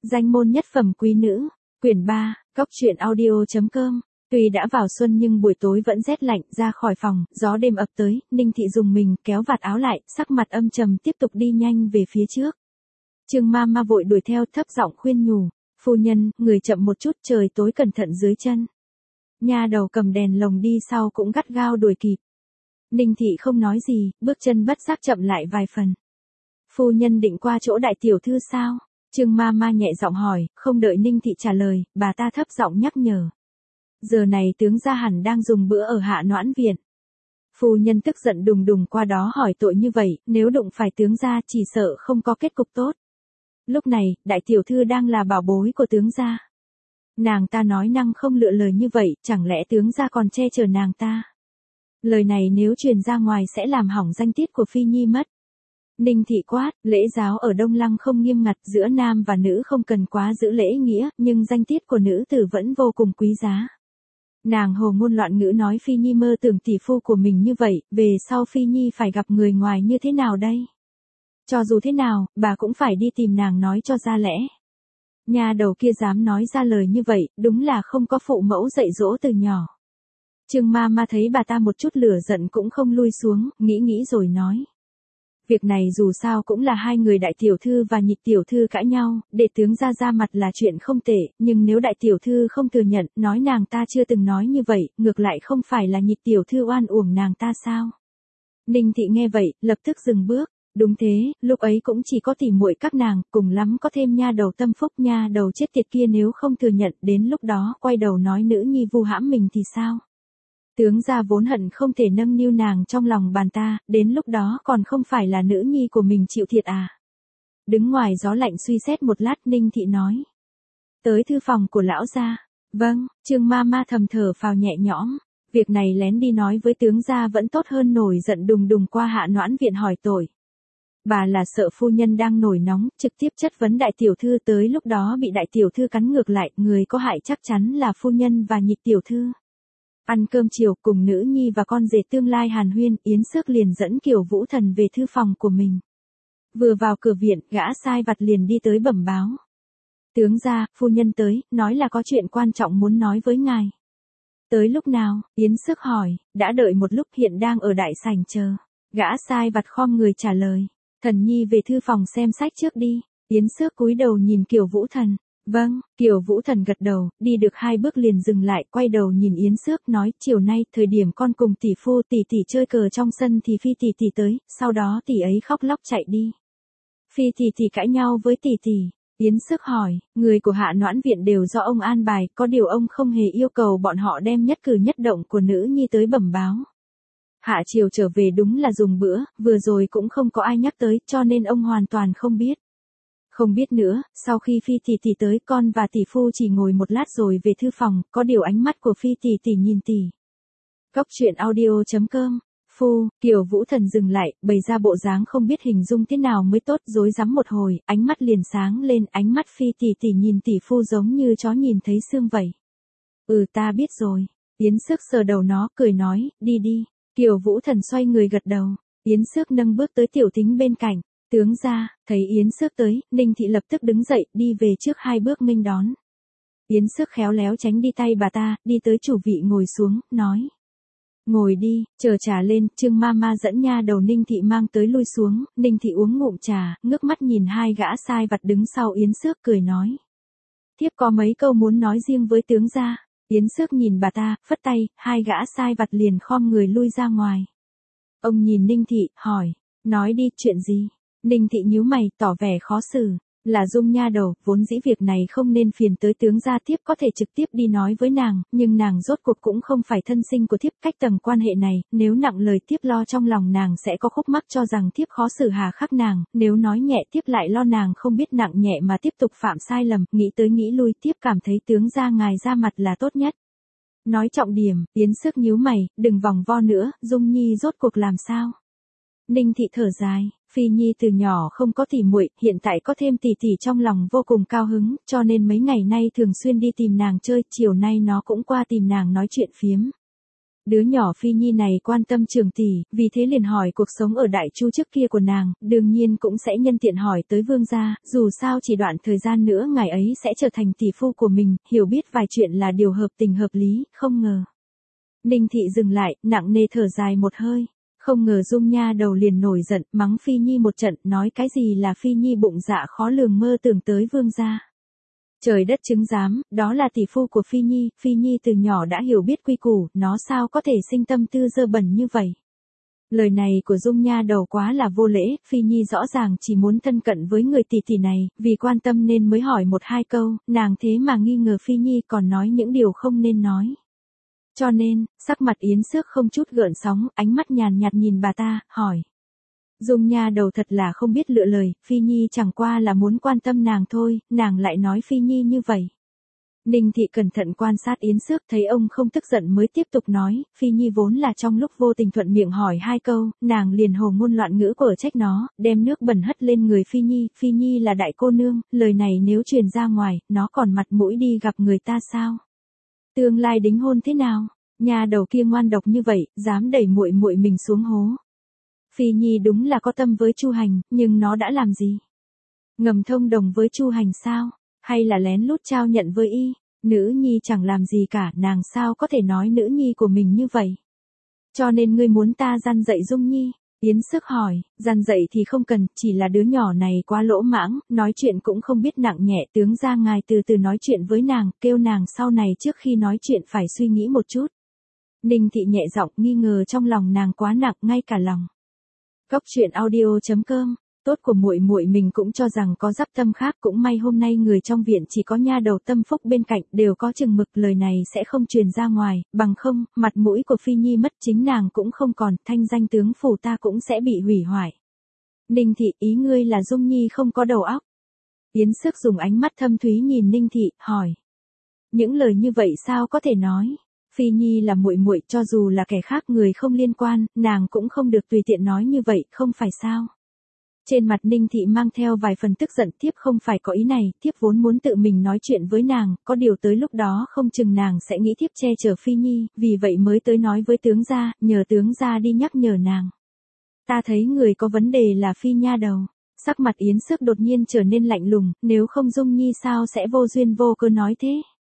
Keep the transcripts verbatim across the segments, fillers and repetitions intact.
Danh môn nhất phẩm quý nữ, quyển ba, góc truyện audio.com. Tuy đã vào xuân nhưng buổi tối vẫn rét lạnh, ra khỏi phòng, gió đêm ập tới, Ninh Thị dùng mình kéo vạt áo lại, sắc mặt âm trầm tiếp tục đi nhanh về phía trước. Trương ma ma vội đuổi theo, thấp giọng khuyên nhủ, phu nhân, người chậm một chút, trời tối cẩn thận dưới chân. Nha đầu cầm đèn lồng đi sau cũng gắt gao đuổi kịp. Ninh Thị không nói gì, bước chân bất giác chậm lại vài phần. Phu nhân định qua chỗ đại tiểu thư sao? Trương ma ma nhẹ giọng hỏi, không đợi Ninh Thị trả lời, bà ta thấp giọng nhắc nhở. Giờ này tướng gia hẳn đang dùng bữa ở Hạ Noãn Viện. Phu nhân tức giận đùng đùng qua đó hỏi tội như vậy, nếu đụng phải tướng gia chỉ sợ không có kết cục tốt. Lúc này, đại tiểu thư đang là bảo bối của tướng gia. Nàng ta nói năng không lựa lời như vậy, chẳng lẽ tướng gia còn che chở nàng ta? Lời này nếu truyền ra ngoài sẽ làm hỏng danh tiết của Phi Nhi mất. Ninh Thị quát, lễ giáo ở Đông Lăng không nghiêm ngặt, giữa nam và nữ không cần quá giữ lễ nghĩa, nhưng danh tiết của nữ tử vẫn vô cùng quý giá. Nàng hồ ngôn loạn ngữ nói Phi Nhi mơ tưởng tỷ phu của mình như vậy, về sau Phi Nhi phải gặp người ngoài như thế nào đây? Cho dù thế nào, bà cũng phải đi tìm nàng nói cho ra lẽ. Nhà đầu kia dám nói ra lời như vậy, đúng là không có phụ mẫu dạy dỗ từ nhỏ. Trương ma ma thấy bà ta một chút lửa giận cũng không lui xuống, nghĩ nghĩ rồi nói. Việc này dù sao cũng là hai người đại tiểu thư và nhị tiểu thư cãi nhau, để tướng ra ra mặt là chuyện không tệ, nhưng nếu đại tiểu thư không thừa nhận, nói nàng ta chưa từng nói như vậy, ngược lại không phải là nhị tiểu thư oan uổng nàng ta sao? Ninh Thị nghe vậy, lập tức dừng bước. Đúng thế, lúc ấy cũng chỉ có tỉ muội các nàng, cùng lắm có thêm nha đầu Tâm Phúc, nha đầu chết tiệt kia nếu không thừa nhận, đến lúc đó quay đầu nói nữ nhi vu hãm mình thì sao? Tướng gia vốn hận không thể nâng niu nàng trong lòng bàn ta, đến lúc đó còn không phải là nữ nhi của mình chịu thiệt à? Đứng ngoài gió lạnh suy xét một lát, Ninh Thị nói. Tới thư phòng của lão gia. Vâng, Trương ma ma thầm thở phào nhẹ nhõm. Việc này lén đi nói với tướng gia vẫn tốt hơn nổi giận đùng đùng qua Hạ Noãn Viện hỏi tội. Bà là sợ phu nhân đang nổi nóng, trực tiếp chất vấn đại tiểu thư, tới lúc đó bị đại tiểu thư cắn ngược lại, người có hại chắc chắn là phu nhân và nhị tiểu thư. Ăn cơm chiều cùng nữ nhi và con rể tương lai hàn huyên, Yến Xước liền dẫn Kiều Vũ Thần về thư phòng của mình. Vừa vào cửa viện, gã sai vặt liền đi tới bẩm báo. Tướng gia, phu nhân tới, nói là có chuyện quan trọng muốn nói với ngài. Tới lúc nào? Yến Xước hỏi, đã đợi một lúc, hiện đang ở đại sảnh chờ. Gã sai vặt khom người trả lời. Thần nhi về thư phòng xem sách trước đi. Yến Xước cúi đầu nhìn Kiều Vũ Thần. Vâng, Kiều Vũ Thần gật đầu, đi được hai bước liền dừng lại, quay đầu nhìn Yến Xước nói, chiều nay, thời điểm con cùng tỷ phu tỷ tỷ chơi cờ trong sân thì Phi tỷ tỷ tới, sau đó tỷ ấy khóc lóc chạy đi. Phi tỷ tỷ cãi nhau với tỷ tỷ. Yến Xước hỏi, người của Hạ Noãn Viện đều do ông an bài, có điều ông không hề yêu cầu bọn họ đem nhất cử nhất động của nữ nhi tới bẩm báo. Hạ chiều trở về đúng là dùng bữa, vừa rồi cũng không có ai nhắc tới, cho nên ông hoàn toàn không biết. Không biết nữa, sau khi Phi tỷ tỷ tới, con và tỷ phu chỉ ngồi một lát rồi về thư phòng, có điều ánh mắt của Phi tỷ tỷ nhìn tỷ. Góc truyện audio.com. Phu, Kiều Vũ Thần dừng lại, bày ra bộ dáng không biết hình dung thế nào mới tốt, rối rắm một hồi, ánh mắt liền sáng lên, ánh mắt Phi tỷ tỷ nhìn tỷ phu giống như chó nhìn thấy xương vậy. Ừ, ta biết rồi. Yến Xước sờ đầu nó, cười nói, đi đi. Kiều Vũ Thần xoay người gật đầu. Yến Xước nâng bước tới Tiểu Thính bên cạnh. Tướng gia, thấy Yến Xước tới, Ninh Thị lập tức đứng dậy, đi về trước hai bước nghênh đón. Yến Xước khéo léo tránh đi tay bà ta, đi tới chủ vị ngồi xuống, nói. Ngồi đi, chờ trà lên, Trương ma ma dẫn nha đầu Ninh Thị mang tới lui xuống, Ninh Thị uống ngụm trà, ngước mắt nhìn hai gã sai vặt đứng sau Yến Xước cười nói. Thiếp có mấy câu muốn nói riêng với tướng gia. Yến Xước nhìn bà ta, phất tay, hai gã sai vặt liền khom người lui ra ngoài. Ông nhìn Ninh Thị, hỏi, nói đi, chuyện gì? Ninh Thị nhíu mày, tỏ vẻ khó xử. Là Dung nha đầu, vốn dĩ việc này không nên phiền tới tướng gia, thiếp có thể trực tiếp đi nói với nàng, nhưng nàng rốt cuộc cũng không phải thân sinh của thiếp, cách tầng quan hệ này, nếu nặng lời thiếp lo trong lòng nàng sẽ có khúc mắc cho rằng thiếp khó xử hà khắc nàng, nếu nói nhẹ thiếp lại lo nàng không biết nặng nhẹ mà tiếp tục phạm sai lầm, nghĩ tới nghĩ lui thiếp cảm thấy tướng gia ngài ra mặt là tốt nhất. Nói trọng điểm, Yến Xước nhíu mày, đừng vòng vo nữa, Dung nhi rốt cuộc làm sao? Ninh Thị thở dài, Phi Nhi từ nhỏ không có tỉ muội, hiện tại có thêm tỷ tỷ trong lòng vô cùng cao hứng, cho nên mấy ngày nay thường xuyên đi tìm nàng chơi, chiều nay nó cũng qua tìm nàng nói chuyện phiếm. Đứa nhỏ Phi Nhi này quan tâm Trường tỷ, vì thế liền hỏi cuộc sống ở Đại Chu trước kia của nàng, đương nhiên cũng sẽ nhân tiện hỏi tới vương gia, dù sao chỉ đoạn thời gian nữa ngài ấy sẽ trở thành tỷ phu của mình, hiểu biết vài chuyện là điều hợp tình hợp lý, không ngờ. Ninh thị dừng lại, nặng nề thở dài một hơi. Không ngờ Dung nha đầu liền nổi giận, mắng Phi Nhi một trận, nói cái gì là Phi Nhi bụng dạ khó lường mơ tưởng tới vương gia. Trời đất chứng giám, đó là tỷ phu của Phi Nhi, Phi Nhi từ nhỏ đã hiểu biết quy củ, nó sao có thể sinh tâm tư dơ bẩn như vậy. Lời này của Dung nha đầu quá là vô lễ, Phi Nhi rõ ràng chỉ muốn thân cận với người tỷ tỷ này, vì quan tâm nên mới hỏi một hai câu, nàng thế mà nghi ngờ Phi Nhi còn nói những điều không nên nói. Cho nên, sắc mặt Yến Xước không chút gợn sóng, ánh mắt nhàn nhạt nhìn bà ta, hỏi. Dung nha đầu thật là không biết lựa lời, Phi Nhi chẳng qua là muốn quan tâm nàng thôi, nàng lại nói Phi Nhi như vậy. Ninh thị cẩn thận quan sát Yến Xước, thấy ông không tức giận mới tiếp tục nói, Phi Nhi vốn là trong lúc vô tình thuận miệng hỏi hai câu, nàng liền hồ ngôn loạn ngữ của trách nó, đem nước bẩn hất lên người Phi Nhi, Phi Nhi là đại cô nương, lời này nếu truyền ra ngoài, nó còn mặt mũi đi gặp người ta sao? Tương lai đính hôn thế nào? Nhà đầu kia ngoan độc như vậy, dám đẩy muội muội mình xuống hố. Phi Nhi đúng là có tâm với Chu Hành, nhưng nó đã làm gì? Ngầm thông đồng với Chu Hành sao? Hay là lén lút trao nhận với y? Nữ nhi chẳng làm gì cả, nàng sao có thể nói nữ nhi của mình như vậy? Cho nên ngươi muốn ta gian dạy Dung Nhi? Yến Xước hỏi, gian dạy thì không cần, chỉ là đứa nhỏ này quá lỗ mãng, nói chuyện cũng không biết nặng nhẹ, tướng ra ngài từ từ nói chuyện với nàng, kêu nàng sau này trước khi nói chuyện phải suy nghĩ một chút. Ninh thị nhẹ giọng, nghi ngờ trong lòng nàng quá nặng, ngay cả lòng. Góc truyện audio chấm com, tốt của muội muội mình cũng cho rằng có dắp tâm khác, cũng may hôm nay người trong viện chỉ có nha đầu Tâm Phúc bên cạnh, đều có chừng mực, lời này sẽ không truyền ra ngoài, bằng không, mặt mũi của Phi Nhi mất, chính nàng cũng không còn, thanh danh tướng phủ ta cũng sẽ bị hủy hoại. Ninh thị, ý ngươi là Dung Nhi không có đầu óc. Yến Xước dùng ánh mắt thâm thúy nhìn Ninh thị, hỏi. Những lời như vậy sao có thể nói? Phi Nhi là muội muội, cho dù là kẻ khác người không liên quan, nàng cũng không được tùy tiện nói như vậy, không phải sao? Trên mặt Ninh thị mang theo vài phần tức giận, thiếp không phải có ý này, thiếp vốn muốn tự mình nói chuyện với nàng, có điều tới lúc đó không chừng nàng sẽ nghĩ thiếp che chở Phi Nhi, vì vậy mới tới nói với tướng gia, nhờ tướng gia đi nhắc nhở nàng. Ta thấy người có vấn đề là Phi nha đầu. Sắc mặt Yến Xước đột nhiên trở nên lạnh lùng, nếu không Dung Nhi sao sẽ vô duyên vô cớ nói thế?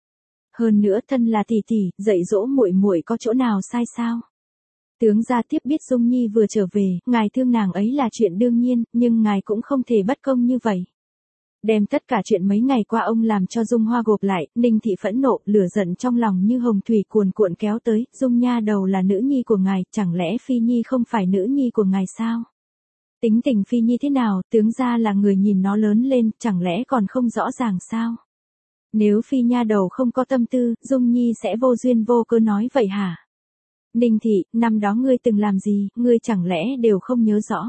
Hơn nữa thân là tỷ tỷ, dạy dỗ muội muội có chỗ nào sai sao? Tướng gia tiếp biết Dung Nhi vừa trở về, ngài thương nàng ấy là chuyện đương nhiên, nhưng ngài cũng không thể bất công như vậy. Đem tất cả chuyện mấy ngày qua ông làm cho Dung Hoa gộp lại, Ninh thị phẫn nộ, lửa giận trong lòng như hồng thủy cuồn cuộn kéo tới, Dung nha đầu là nữ nhi của ngài, chẳng lẽ Phi Nhi không phải nữ nhi của ngài sao? Tính tình Phi Nhi thế nào, tướng gia là người nhìn nó lớn lên, chẳng lẽ còn không rõ ràng sao? Nếu Phi nha đầu không có tâm tư, Dung Nhi sẽ vô duyên vô cớ nói vậy hả? Ninh thị, năm đó ngươi từng làm gì, ngươi chẳng lẽ đều không nhớ rõ?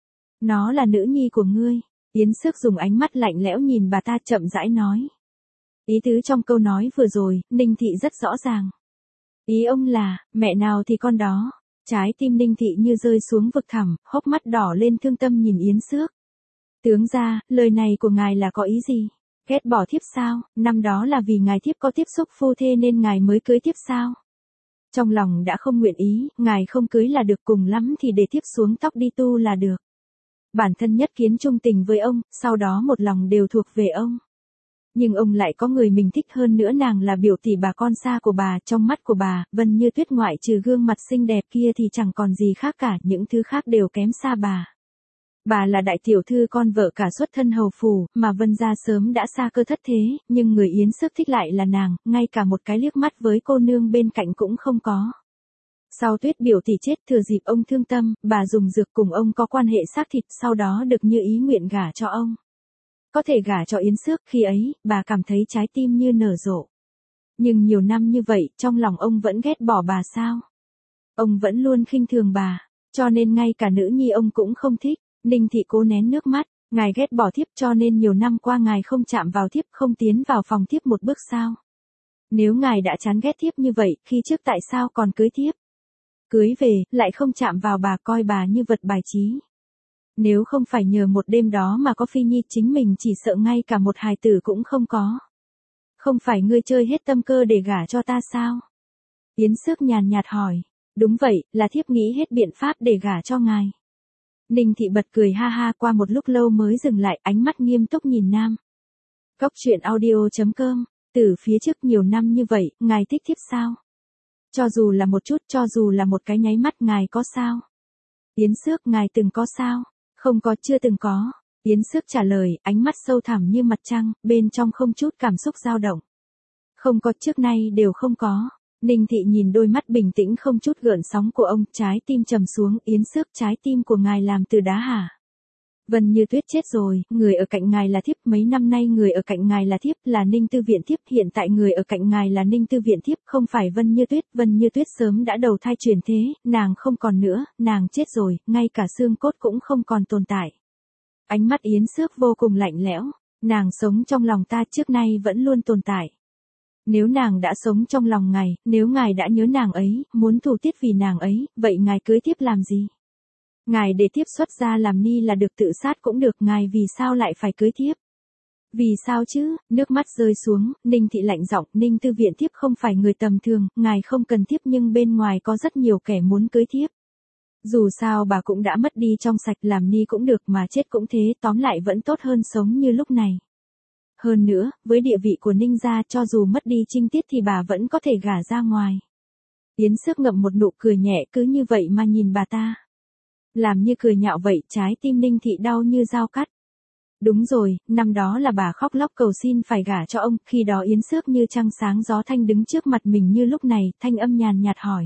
Nó là nữ nhi của ngươi. Yến Xước dùng ánh mắt lạnh lẽo nhìn bà ta chậm rãi nói. Ý tứ trong câu nói vừa rồi, Ninh thị rất rõ ràng. Ý ông là, mẹ nào thì con đó. Trái tim Ninh thị như rơi xuống vực thẳm, hốc mắt đỏ lên thương tâm nhìn Yến Xước. Tướng gia, lời này của ngài là có ý gì? Ghét bỏ thiếp sao? Năm đó là vì ngài thiếp có tiếp xúc phu thê nên ngài mới cưới thiếp sao? Trong lòng đã không nguyện ý, ngài không cưới là được, cùng lắm thì để thiếp xuống tóc đi tu là được. Bản thân nhất kiến trung tình với ông, sau đó một lòng đều thuộc về ông. Nhưng ông lại có người mình thích hơn nữa, nàng là biểu tỷ bà con xa của bà, trong mắt của bà, Vân Như Tuyết ngoại trừ gương mặt xinh đẹp kia thì chẳng còn gì khác cả, những thứ khác đều kém xa bà. Bà là đại tiểu thư con vợ cả xuất thân hầu phủ, mà Vân gia sớm đã xa cơ thất thế, nhưng người Yến Xước thích lại là nàng, ngay cả một cái liếc mắt với cô nương bên cạnh cũng không có. Sau Tuyết biểu tỷ chết, thừa dịp ông thương tâm, bà dùng dược cùng ông có quan hệ xác thịt, sau đó được như ý nguyện gả cho ông. Có thể gả cho Yến Xước, khi ấy, bà cảm thấy trái tim như nở rộ. Nhưng nhiều năm như vậy, trong lòng ông vẫn ghét bỏ bà sao? Ông vẫn luôn khinh thường bà, cho nên ngay cả nữ nhi ông cũng không thích. Ninh thị cố nén nước mắt, ngài ghét bỏ thiếp cho nên nhiều năm qua ngài không chạm vào thiếp, không tiến vào phòng thiếp một bước sao? Nếu ngài đã chán ghét thiếp như vậy, khi trước tại sao còn cưới thiếp? Cưới về, lại không chạm vào bà, coi bà như vật bài trí. Nếu không phải nhờ một đêm đó mà có Phi Nhi, chính mình chỉ sợ ngay cả một hài tử cũng không có. Không phải ngươi chơi hết tâm cơ để gả cho ta sao? Yến Xước nhàn nhạt hỏi. Đúng vậy, là thiếp nghĩ hết biện pháp để gả cho ngài. Ninh Thị bật cười ha ha, qua một lúc lâu mới dừng lại, ánh mắt nghiêm túc nhìn Nam. Cốc truyện audio chấm com, từ phía trước nhiều năm như vậy, ngài thích thiếp sao? Cho dù là một chút, cho dù là một cái nháy mắt, ngài có sao? Yến Xước, ngài từng có sao? Không có, chưa từng có. Yến Xước trả lời, ánh mắt sâu thẳm như mặt trăng, bên trong không chút cảm xúc dao động. Không có, trước nay đều không có. Ninh Thị nhìn đôi mắt bình tĩnh không chút gợn sóng của ông, trái tim trầm xuống. Yến Xước, trái tim của ngài làm từ đá hả? Vân Như Tuyết chết rồi, người ở cạnh ngài là thiếp, mấy năm nay người ở cạnh ngài là thiếp, là Ninh Tư Viện thiếp, hiện tại người ở cạnh ngài là Ninh Tư Viện thiếp, không phải Vân Như Tuyết, Vân Như Tuyết sớm đã đầu thai chuyển thế, nàng không còn nữa, nàng chết rồi, ngay cả xương cốt cũng không còn tồn tại. Ánh mắt Yến Xước vô cùng lạnh lẽo, nàng sống trong lòng ta trước nay vẫn luôn tồn tại. Nếu nàng đã sống trong lòng ngài, nếu ngài đã nhớ nàng ấy, muốn thù tiết vì nàng ấy, vậy ngài cưới tiếp làm gì? Ngài để thiếp xuất gia làm ni là được, tự sát cũng được, ngài vì sao lại phải cưới thiếp? Vì sao chứ? Nước mắt rơi xuống, Ninh Thị lạnh giọng, Ninh Tư Viện thiếp không phải người tầm thường, ngài không cần thiếp nhưng bên ngoài có rất nhiều kẻ muốn cưới thiếp. Dù sao bà cũng đã mất đi trong sạch, làm ni cũng được mà chết cũng thế, tóm lại vẫn tốt hơn sống như lúc này. Hơn nữa, với địa vị của Ninh gia, cho dù mất đi trinh tiết thì bà vẫn có thể gả ra ngoài. Yến Xước ngậm một nụ cười nhẹ, cứ như vậy mà nhìn bà ta. Làm như cười nhạo vậy, trái tim Ninh Thị đau như dao cắt. Đúng rồi, năm đó là bà khóc lóc cầu xin phải gả cho ông, khi đó Yến Xước như trăng sáng gió thanh đứng trước mặt mình như lúc này, thanh âm nhàn nhạt hỏi.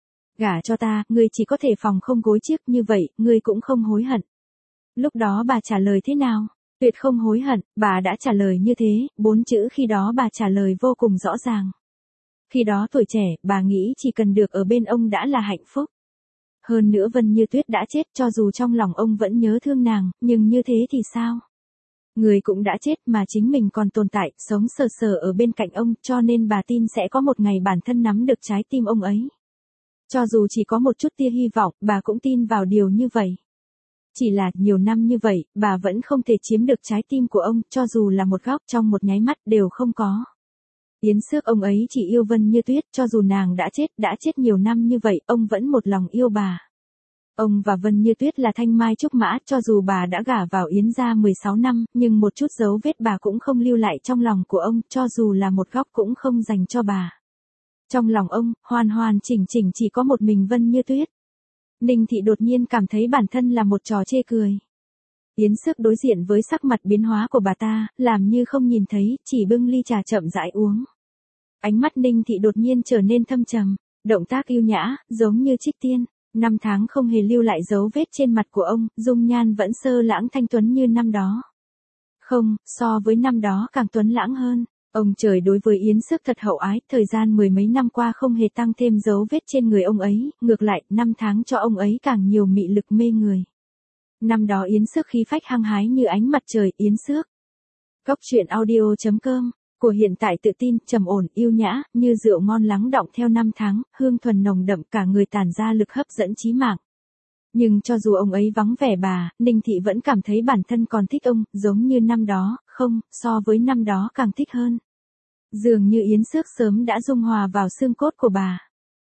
Gả cho ta, ngươi chỉ có thể phòng không gối chiếc, như vậy, ngươi cũng không hối hận. Lúc đó bà trả lời thế nào? Tuyệt không hối hận, bà đã trả lời như thế, bốn chữ khi đó bà trả lời vô cùng rõ ràng. Khi đó tuổi trẻ, bà nghĩ chỉ cần được ở bên ông đã là hạnh phúc. Hơn nữa Vân Như Tuyết đã chết, cho dù trong lòng ông vẫn nhớ thương nàng, nhưng như thế thì sao? Người cũng đã chết mà chính mình còn tồn tại, sống sờ sờ ở bên cạnh ông, cho nên bà tin sẽ có một ngày bản thân nắm được trái tim ông ấy. Cho dù chỉ có một chút tia hy vọng, bà cũng tin vào điều như vậy. Chỉ là, nhiều năm như vậy, bà vẫn không thể chiếm được trái tim của ông, cho dù là một góc trong một nháy mắt đều không có. Yến Xước, ông ấy chỉ yêu Vân Như Tuyết, cho dù nàng đã chết, đã chết nhiều năm như vậy, ông vẫn một lòng yêu bà. Ông và Vân Như Tuyết là thanh mai trúc mã, cho dù bà đã gả vào Yến gia mười sáu năm, nhưng một chút dấu vết bà cũng không lưu lại trong lòng của ông, cho dù là một góc cũng không dành cho bà. Trong lòng ông, hoàn hoàn chỉnh chỉnh chỉ có một mình Vân Như Tuyết. Ninh Thị đột nhiên cảm thấy bản thân là một trò chê cười. Yến Xước đối diện với sắc mặt biến hóa của bà ta, làm như không nhìn thấy, chỉ bưng ly trà chậm rãi uống. Ánh mắt Ninh Thị đột nhiên trở nên thâm trầm, động tác yêu nhã, giống như trích tiên. Năm tháng không hề lưu lại dấu vết trên mặt của ông, dung nhan vẫn sơ lãng thanh tuấn như năm đó. Không, so với năm đó càng tuấn lãng hơn. Ông trời đối với Yến Xước thật hậu ái, thời gian mười mấy năm qua không hề tăng thêm dấu vết trên người ông ấy, ngược lại, năm tháng cho ông ấy càng nhiều mị lực mê người. Năm đó Yến Xước khí phách hăng hái như ánh mặt trời. Yến Xước. Cốc truyện audio chấm com, của hiện tại tự tin, trầm ổn, yêu nhã, như rượu ngon lắng đọng theo năm tháng, hương thuần nồng đậm, cả người tản ra lực hấp dẫn chí mạng. Nhưng cho dù ông ấy vắng vẻ bà, Ninh Thị vẫn cảm thấy bản thân còn thích ông, giống như năm đó, không, so với năm đó càng thích hơn. Dường như Yến Xước sớm đã dung hòa vào xương cốt của bà.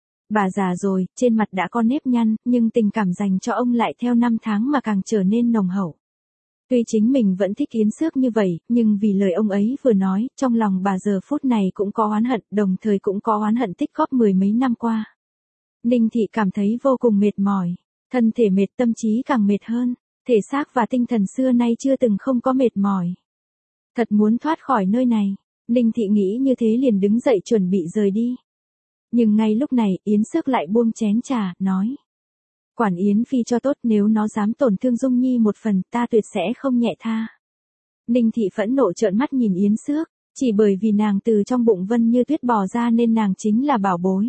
Bà già rồi, trên mặt đã có nếp nhăn, nhưng tình cảm dành cho ông lại theo năm tháng mà càng trở nên nồng hậu. Tuy chính mình vẫn thích Yến Xước như vậy, nhưng vì lời ông ấy vừa nói, trong lòng bà giờ phút này cũng có oán hận, đồng thời cũng có oán hận tích góp mười mấy năm qua. Ninh Thị cảm thấy vô cùng mệt mỏi, thân thể mệt, tâm trí càng mệt hơn, thể xác và tinh thần xưa nay chưa từng không có mệt mỏi. Thật muốn thoát khỏi nơi này, Ninh Thị nghĩ như thế liền đứng dậy chuẩn bị rời đi. Nhưng ngay lúc này, Yến Xước lại buông chén trà, nói. Quản Yến Phi cho tốt, nếu nó dám tổn thương Dung Nhi một phần, ta tuyệt sẽ không nhẹ tha. Ninh Thị phẫn nộ trợn mắt nhìn Yến Xước, chỉ bởi vì nàng từ trong bụng Vân Như Tuyết bò ra nên nàng chính là bảo bối.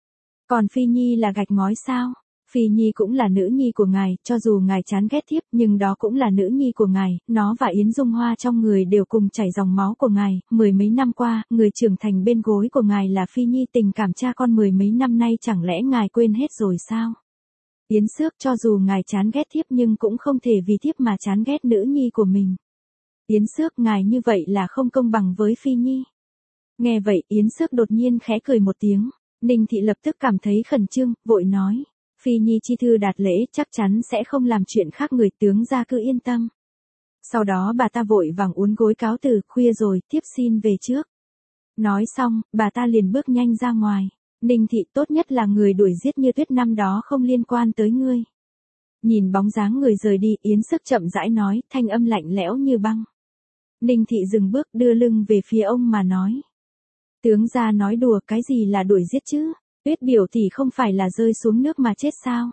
Còn Phi Nhi là gạch ngói sao? Phi Nhi cũng là nữ nhi của ngài, cho dù ngài chán ghét thiếp, nhưng đó cũng là nữ nhi của ngài, nó và Yến Dung Hoa trong người đều cùng chảy dòng máu của ngài, mười mấy năm qua, người trưởng thành bên gối của ngài là Phi Nhi, tình cảm cha con mười mấy năm nay chẳng lẽ ngài quên hết rồi sao? Yến Xước, cho dù ngài chán ghét thiếp nhưng cũng không thể vì thiếp mà chán ghét nữ nhi của mình. Yến Xước, ngài như vậy là không công bằng với Phi Nhi. Nghe vậy, Yến Xước đột nhiên khẽ cười một tiếng. Ninh Thị lập tức cảm thấy khẩn trương, vội nói. Phi nhi chi thư đạt lễ chắc chắn sẽ không làm chuyện khác người, tướng gia cứ yên tâm. Sau đó bà ta vội vàng uốn gối cáo từ, khuya rồi, tiếp xin về trước. Nói xong, bà ta liền bước nhanh ra ngoài. Ninh Thị, tốt nhất là người đuổi giết như tuyết năm đó không liên quan tới ngươi. Nhìn bóng dáng người rời đi, Yến Sức chậm rãi nói, thanh âm lạnh lẽo như băng. Ninh Thị dừng bước, đưa lưng về phía ông mà nói. Tướng gia nói đùa, cái gì là đuổi giết chứ? Tuyết biểu thì không phải là rơi xuống nước mà chết sao?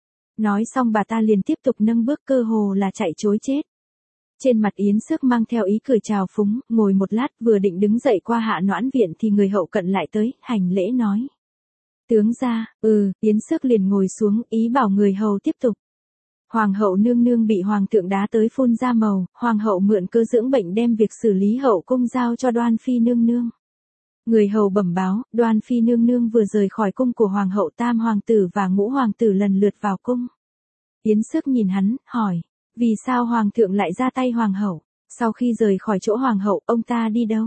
Nói xong bà ta liền tiếp tục nâng bước, cơ hồ là chạy trối chết. Trên mặt Yến Sức mang theo ý cười trào phúng, ngồi một lát vừa định đứng dậy qua Hạ Noãn viện thì người hậu cận lại tới, hành lễ nói. Tướng gia, ừ, Yến Sức liền ngồi xuống, ý bảo người hầu tiếp tục. Hoàng hậu nương nương bị hoàng thượng đá tới phun ra màu, hoàng hậu mượn cơ dưỡng bệnh đem việc xử lý hậu cung giao cho Đoan phi nương nương. Người hầu bẩm báo, Đoan phi nương nương vừa rời khỏi cung của hoàng hậu, tam hoàng tử và ngũ hoàng tử lần lượt vào cung. Yến Sức nhìn hắn, hỏi, vì sao hoàng thượng lại ra tay hoàng hậu? Sau khi rời khỏi chỗ hoàng hậu, ông ta đi đâu?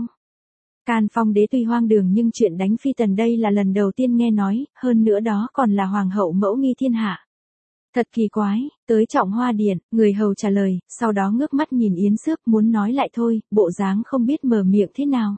Can Phong đế tuy hoang đường nhưng chuyện đánh phi tần đây là lần đầu tiên nghe nói, hơn nữa đó còn là hoàng hậu mẫu nghi thiên hạ. Thật kỳ quái, tới Trọng Hoa Điện, người hầu trả lời, sau đó ngước mắt nhìn Yến Sức muốn nói lại thôi, bộ dáng không biết mở miệng thế nào.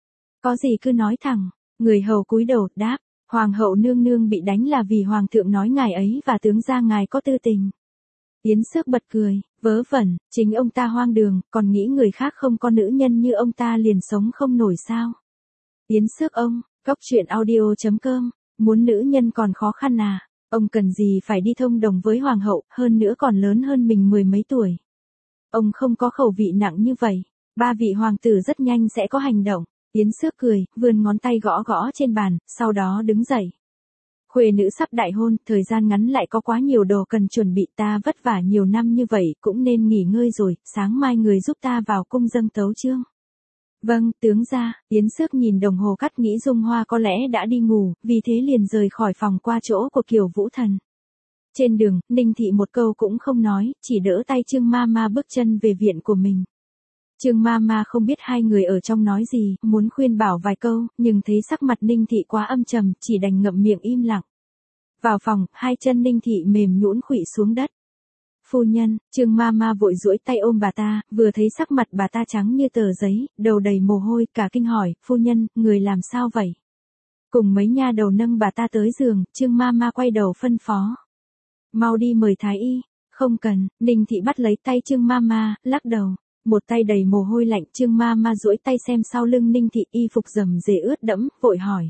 Có gì cứ nói thẳng, người hầu cúi đầu, đáp, hoàng hậu nương nương bị đánh là vì hoàng thượng nói ngài ấy và tướng gia ngài có tư tình. Yến Sức bật cười, vớ vẩn, chính ông ta hoang đường, còn nghĩ người khác không có nữ nhân như ông ta liền sống không nổi sao. Yến Sức ông, góc truyện audio chấm com, muốn nữ nhân còn khó khăn à, ông cần gì phải đi thông đồng với hoàng hậu, hơn nữa còn lớn hơn mình mười mấy tuổi. Ông không có khẩu vị nặng như vậy, ba vị hoàng tử rất nhanh sẽ có hành động. Yến Sức cười, vươn ngón tay gõ gõ trên bàn, sau đó đứng dậy. Khuê nữ sắp đại hôn, thời gian ngắn lại có quá nhiều đồ cần chuẩn bị, ta vất vả nhiều năm như vậy, cũng nên nghỉ ngơi rồi, sáng mai người giúp ta vào cung dâng tấu chương. Vâng, tướng gia, Yến Sức nhìn đồng hồ cắt nghĩ Dung Hoa có lẽ đã đi ngủ, vì thế liền rời khỏi phòng qua chỗ của Kiều Vũ Thần. Trên đường, Ninh Thị một câu cũng không nói, chỉ đỡ tay Trương Ma Ma bước chân về viện của mình. Trương Ma Ma không biết hai người ở trong nói gì, muốn khuyên bảo vài câu, nhưng thấy sắc mặt Ninh Thị quá âm trầm, chỉ đành ngậm miệng im lặng. Vào phòng, hai chân Ninh Thị mềm nhũn khuỵu xuống đất. Phu nhân, Trương Ma Ma vội duỗi tay ôm bà ta, vừa thấy sắc mặt bà ta trắng như tờ giấy, đầu đầy mồ hôi, cả kinh hỏi, phu nhân, người làm sao vậy? Cùng mấy nha đầu nâng bà ta tới giường, Trương Ma Ma quay đầu phân phó. Mau đi mời thái y. Không cần, Ninh Thị bắt lấy tay Trương Ma Ma, lắc đầu. Một tay đầy mồ hôi lạnh, Trương Ma Ma duỗi tay xem sau lưng Ninh Thị, y phục rầm rề ướt đẫm, vội hỏi.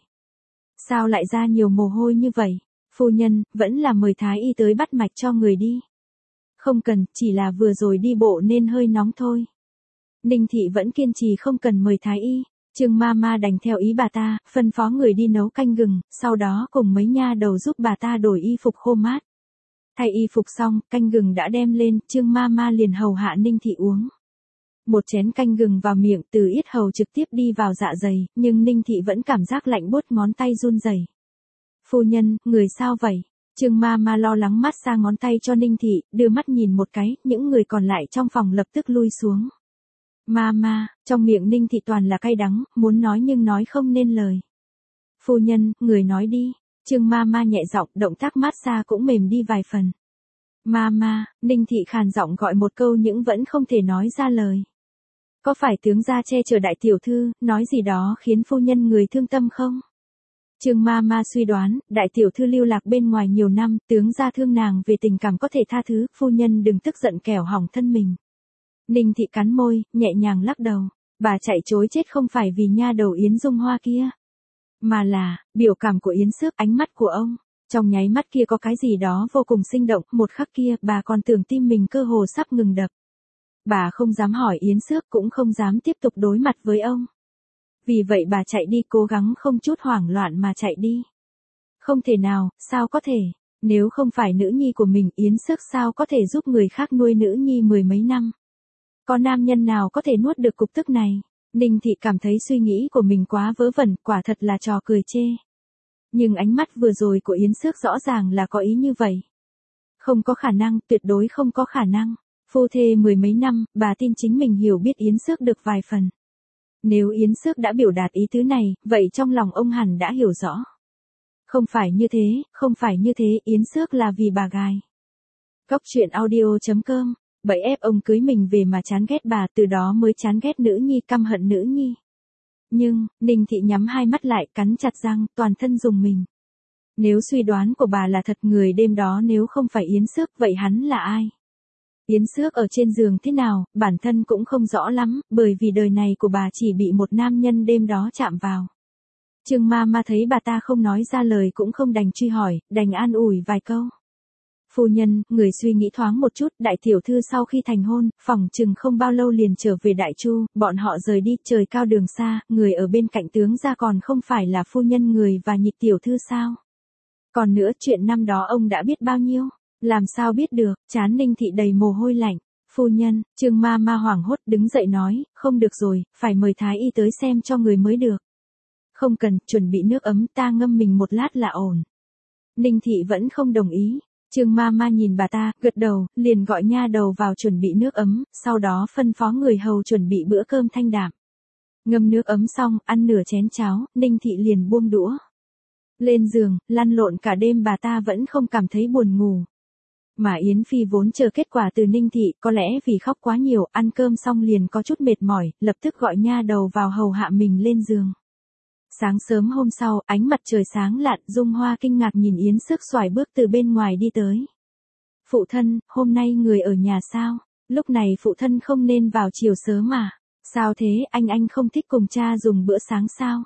Sao lại ra nhiều mồ hôi như vậy? Phu nhân, vẫn là mời thái y tới bắt mạch cho người đi. Không cần, chỉ là vừa rồi đi bộ nên hơi nóng thôi. Ninh Thị vẫn kiên trì không cần mời thái y. Trương Ma Ma đành theo ý bà ta, phân phó người đi nấu canh gừng, sau đó cùng mấy nha đầu giúp bà ta đổi y phục khô mát. Thay y phục xong, canh gừng đã đem lên, Trương Ma Ma liền hầu hạ Ninh Thị uống. Một chén canh gừng vào miệng, từ yết hầu trực tiếp đi vào dạ dày, nhưng Ninh Thị vẫn cảm giác lạnh buốt, ngón tay run rẩy. Phu nhân, người sao vậy? Trương Ma Ma lo lắng mát xa ngón tay cho Ninh Thị, đưa mắt nhìn một cái, những người còn lại trong phòng lập tức lui xuống. Ma Ma, trong miệng Ninh Thị toàn là cay đắng, muốn nói nhưng nói không nên lời. Phu nhân, người nói đi. Trương Ma Ma nhẹ giọng, động tác mát xa cũng mềm đi vài phần. Ma Ma, Ninh Thị khàn giọng gọi một câu nhưng vẫn không thể nói ra lời. Có phải tướng gia che chở đại tiểu thư, nói gì đó khiến phu nhân người thương tâm không? Trương Ma Ma suy đoán, đại tiểu thư lưu lạc bên ngoài nhiều năm, tướng gia thương nàng về tình cảm có thể tha thứ, phu nhân đừng tức giận kẻo hỏng thân mình. Ninh Thị cắn môi, nhẹ nhàng lắc đầu, bà chạy trối chết không phải vì nha đầu Yến Dung Hoa kia, mà là, biểu cảm của Yến Sức, ánh mắt của ông. Trong nháy mắt kia có cái gì đó vô cùng sinh động, một khắc kia, bà còn tưởng tim mình cơ hồ sắp ngừng đập. Bà không dám hỏi Yến Sức, cũng không dám tiếp tục đối mặt với ông. Vì vậy bà chạy đi, cố gắng không chút hoảng loạn mà chạy đi. Không thể nào, sao có thể, nếu không phải nữ nhi của mình, Yến Sức sao có thể giúp người khác nuôi nữ nhi mười mấy năm. Có nam nhân nào có thể nuốt được cục tức này? Ninh Thị cảm thấy suy nghĩ của mình quá vớ vẩn, quả thật là trò cười chê. Nhưng ánh mắt vừa rồi của Yến Sức rõ ràng là có ý như vậy. Không có khả năng, tuyệt đối không có khả năng. Phu thê mười mấy năm, bà tin chính mình hiểu biết Yến Sức được vài phần. Nếu Yến Sức đã biểu đạt ý tứ này, vậy trong lòng ông hẳn đã hiểu rõ. Không phải như thế, không phải như thế, Yến Xước là vì bà gài. Cóc truyện audio.com, bậy ép ông cưới mình về mà chán ghét bà, từ đó mới chán ghét nữ nhi, căm hận nữ nhi. Nhưng, Ninh Thị nhắm hai mắt lại, cắn chặt răng, toàn thân rùng mình. Nếu suy đoán của bà là thật, người đêm đó nếu không phải Yến Xước, vậy hắn là ai? Yến Xước ở trên giường thế nào, bản thân cũng không rõ lắm, bởi vì đời này của bà chỉ bị một nam nhân đêm đó chạm vào. Trương ma ma thấy bà ta không nói ra lời cũng không đành truy hỏi, đành an ủi vài câu. Phu nhân, người suy nghĩ thoáng một chút, đại tiểu thư sau khi thành hôn, phỏng chừng không bao lâu liền trở về Đại Chu, bọn họ rời đi, trời cao đường xa, người ở bên cạnh tướng gia còn không phải là phu nhân người và nhị tiểu thư sao? Còn nữa, chuyện năm đó ông đã biết bao nhiêu? Làm sao biết được, trán Ninh Thị đầy mồ hôi lạnh. Phu nhân, Trương ma ma hoảng hốt đứng dậy nói, không được rồi, phải mời thái y tới xem cho người mới được. Không cần, chuẩn bị nước ấm, ta ngâm mình một lát là ổn. Ninh Thị vẫn không đồng ý. Trương ma ma nhìn bà ta, gật đầu, liền gọi nha đầu vào chuẩn bị nước ấm, sau đó phân phó người hầu chuẩn bị bữa cơm thanh đạm. Ngâm nước ấm xong, ăn nửa chén cháo, Ninh Thị liền buông đũa. Lên giường, lăn lộn cả đêm bà ta vẫn không cảm thấy buồn ngủ. Mà Yến Phi vốn chờ kết quả từ Ninh Thị, có lẽ vì khóc quá nhiều, ăn cơm xong liền có chút mệt mỏi, lập tức gọi nha đầu vào hầu hạ mình lên giường. Sáng sớm hôm sau, ánh mặt trời sáng lạn, Dung Hoa kinh ngạc nhìn Yến Xước xoài bước từ bên ngoài đi tới. Phụ thân, hôm nay người ở nhà sao? Lúc này phụ thân không nên vào chiều sớm mà. Sao thế, anh anh không thích cùng cha dùng bữa sáng sao?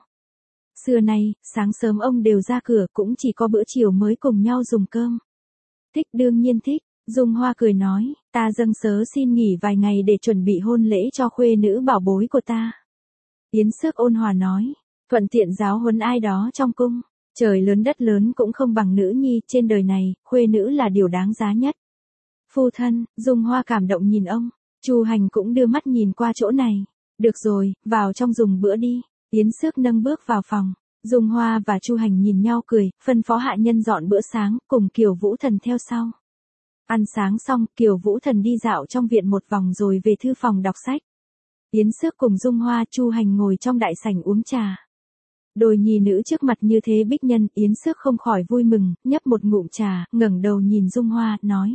Xưa nay, sáng sớm ông đều ra cửa, cũng chỉ có bữa chiều mới cùng nhau dùng cơm. Thích, đương nhiên thích. Dung Hoa cười nói, ta dâng sớ xin nghỉ vài ngày để chuẩn bị hôn lễ cho khuê nữ bảo bối của ta. Yến Xước ôn hòa nói, thuận tiện giáo huấn ai đó trong cung. Trời lớn đất lớn cũng không bằng nữ nhi, trên đời này, khuê nữ là điều đáng giá nhất. Phu thân, Dung Hoa cảm động nhìn ông. Chu Hành cũng đưa mắt nhìn qua chỗ này. Được rồi, vào trong dùng bữa đi. Yến Xước nâng bước vào phòng. Dung Hoa và Chu Hành nhìn nhau cười, phân phó hạ nhân dọn bữa sáng, cùng Kiều Vũ Thần theo sau. Ăn sáng xong, Kiều Vũ Thần đi dạo trong viện một vòng rồi về thư phòng đọc sách. Yến Xước cùng Dung Hoa, Chu Hành ngồi trong đại sảnh uống trà. Đôi nhi nữ trước mặt như thế bích nhân, Yến Xước không khỏi vui mừng, nhấp một ngụm trà, ngẩng đầu nhìn Dung Hoa, nói.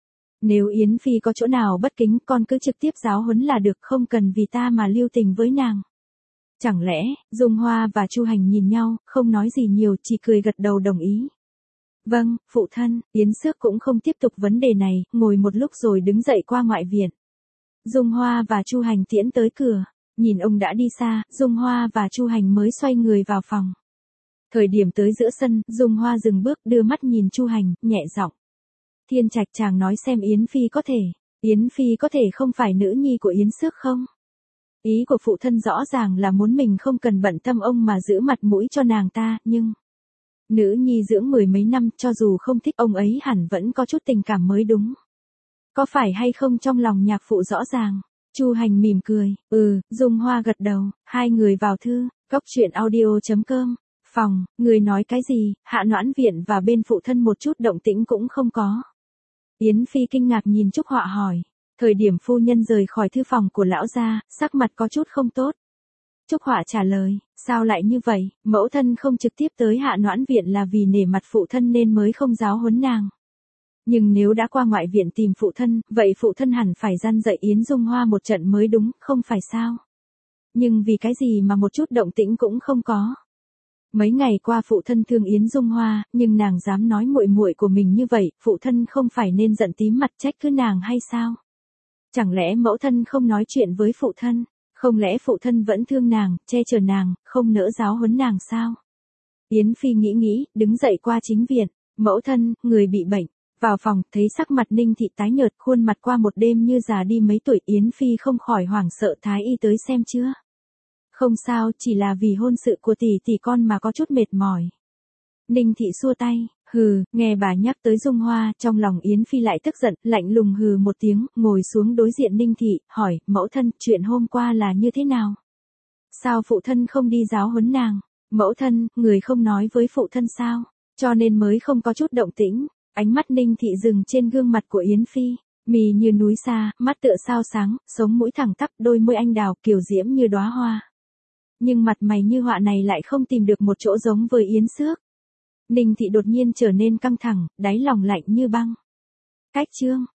Nếu Yến Phi có chỗ nào bất kính, con cứ trực tiếp giáo huấn là được, không cần vì ta mà lưu tình với nàng. Chẳng lẽ, Dung Hoa và Chu Hành nhìn nhau, không nói gì nhiều, chỉ cười gật đầu đồng ý. Vâng, phụ thân, Yến Xước cũng không tiếp tục vấn đề này, ngồi một lúc rồi đứng dậy qua ngoại viện. Dung Hoa và Chu Hành tiễn tới cửa, nhìn ông đã đi xa, Dung Hoa và Chu Hành mới xoay người vào phòng. Thời điểm tới giữa sân, Dung Hoa dừng bước đưa mắt nhìn Chu Hành, nhẹ giọng. Thiên Trạch chàng nói xem Yến Phi có thể, Yến Phi có thể không phải nữ nhi của Yến Xước không? Ý của phụ thân rõ ràng là muốn mình không cần bận tâm ông mà giữ mặt mũi cho nàng ta, nhưng... Nữ nhi dưỡng mười mấy năm, cho dù không thích ông ấy hẳn vẫn có chút tình cảm mới đúng. Có phải hay không trong lòng nhạc phụ rõ ràng? Chu Hành mỉm cười, ừ, Dung Hoa gật đầu, hai người vào thư, cóc truyện audio.com, phòng, người nói cái gì, Hạ Noãn Viện và bên phụ thân một chút động tĩnh cũng không có. Yến Phi kinh ngạc nhìn Trúc Họa hỏi, thời điểm phu nhân rời khỏi thư phòng của lão gia, sắc mặt có chút không tốt. Trúc Họa trả lời, sao lại như vậy, mẫu thân không trực tiếp tới Hạ Noãn Viện là vì nể mặt phụ thân nên mới không giáo huấn nàng. Nhưng nếu đã qua ngoại viện tìm phụ thân, vậy phụ thân hẳn phải gian dạy Yến Dung Hoa một trận mới đúng, không phải sao? Nhưng vì cái gì mà một chút động tĩnh cũng không có? Mấy ngày qua phụ thân thương Yến Dung Hoa, nhưng nàng dám nói muội muội của mình như vậy, phụ thân không phải nên giận tím mặt trách cứ nàng hay sao? Chẳng lẽ mẫu thân không nói chuyện với phụ thân? Không lẽ phụ thân vẫn thương nàng, che chở nàng, không nỡ giáo huấn nàng sao? Yến Phi nghĩ nghĩ, đứng dậy qua chính viện. Mẫu thân, người bị bệnh. Vào phòng, thấy sắc mặt Ninh Thị tái nhợt, khuôn mặt qua một đêm như già đi mấy tuổi, Yến Phi không khỏi hoảng sợ, thái y tới xem chưa? Không sao, chỉ là vì hôn sự của tỷ tỷ con mà có chút mệt mỏi. Ninh Thị xua tay, hừ, nghe bà nhắc tới Dung Hoa, trong lòng Yến Phi lại tức giận, lạnh lùng hừ một tiếng, ngồi xuống đối diện Ninh Thị, hỏi, mẫu thân, chuyện hôm qua là như thế nào? Sao phụ thân không đi giáo huấn nàng? Mẫu thân, người không nói với phụ thân sao? Cho nên mới không có chút động tĩnh. Ánh mắt Ninh Thị dừng trên gương mặt của Yến Phi, mì như núi xa, mắt tựa sao sáng, sống mũi thẳng tắp, đôi môi anh đào kiều diễm như đóa hoa. Nhưng mặt mày như họa này lại không tìm được một chỗ giống với Yến Xước. Ninh Thị đột nhiên trở nên căng thẳng, đáy lòng lạnh như băng. Cách chương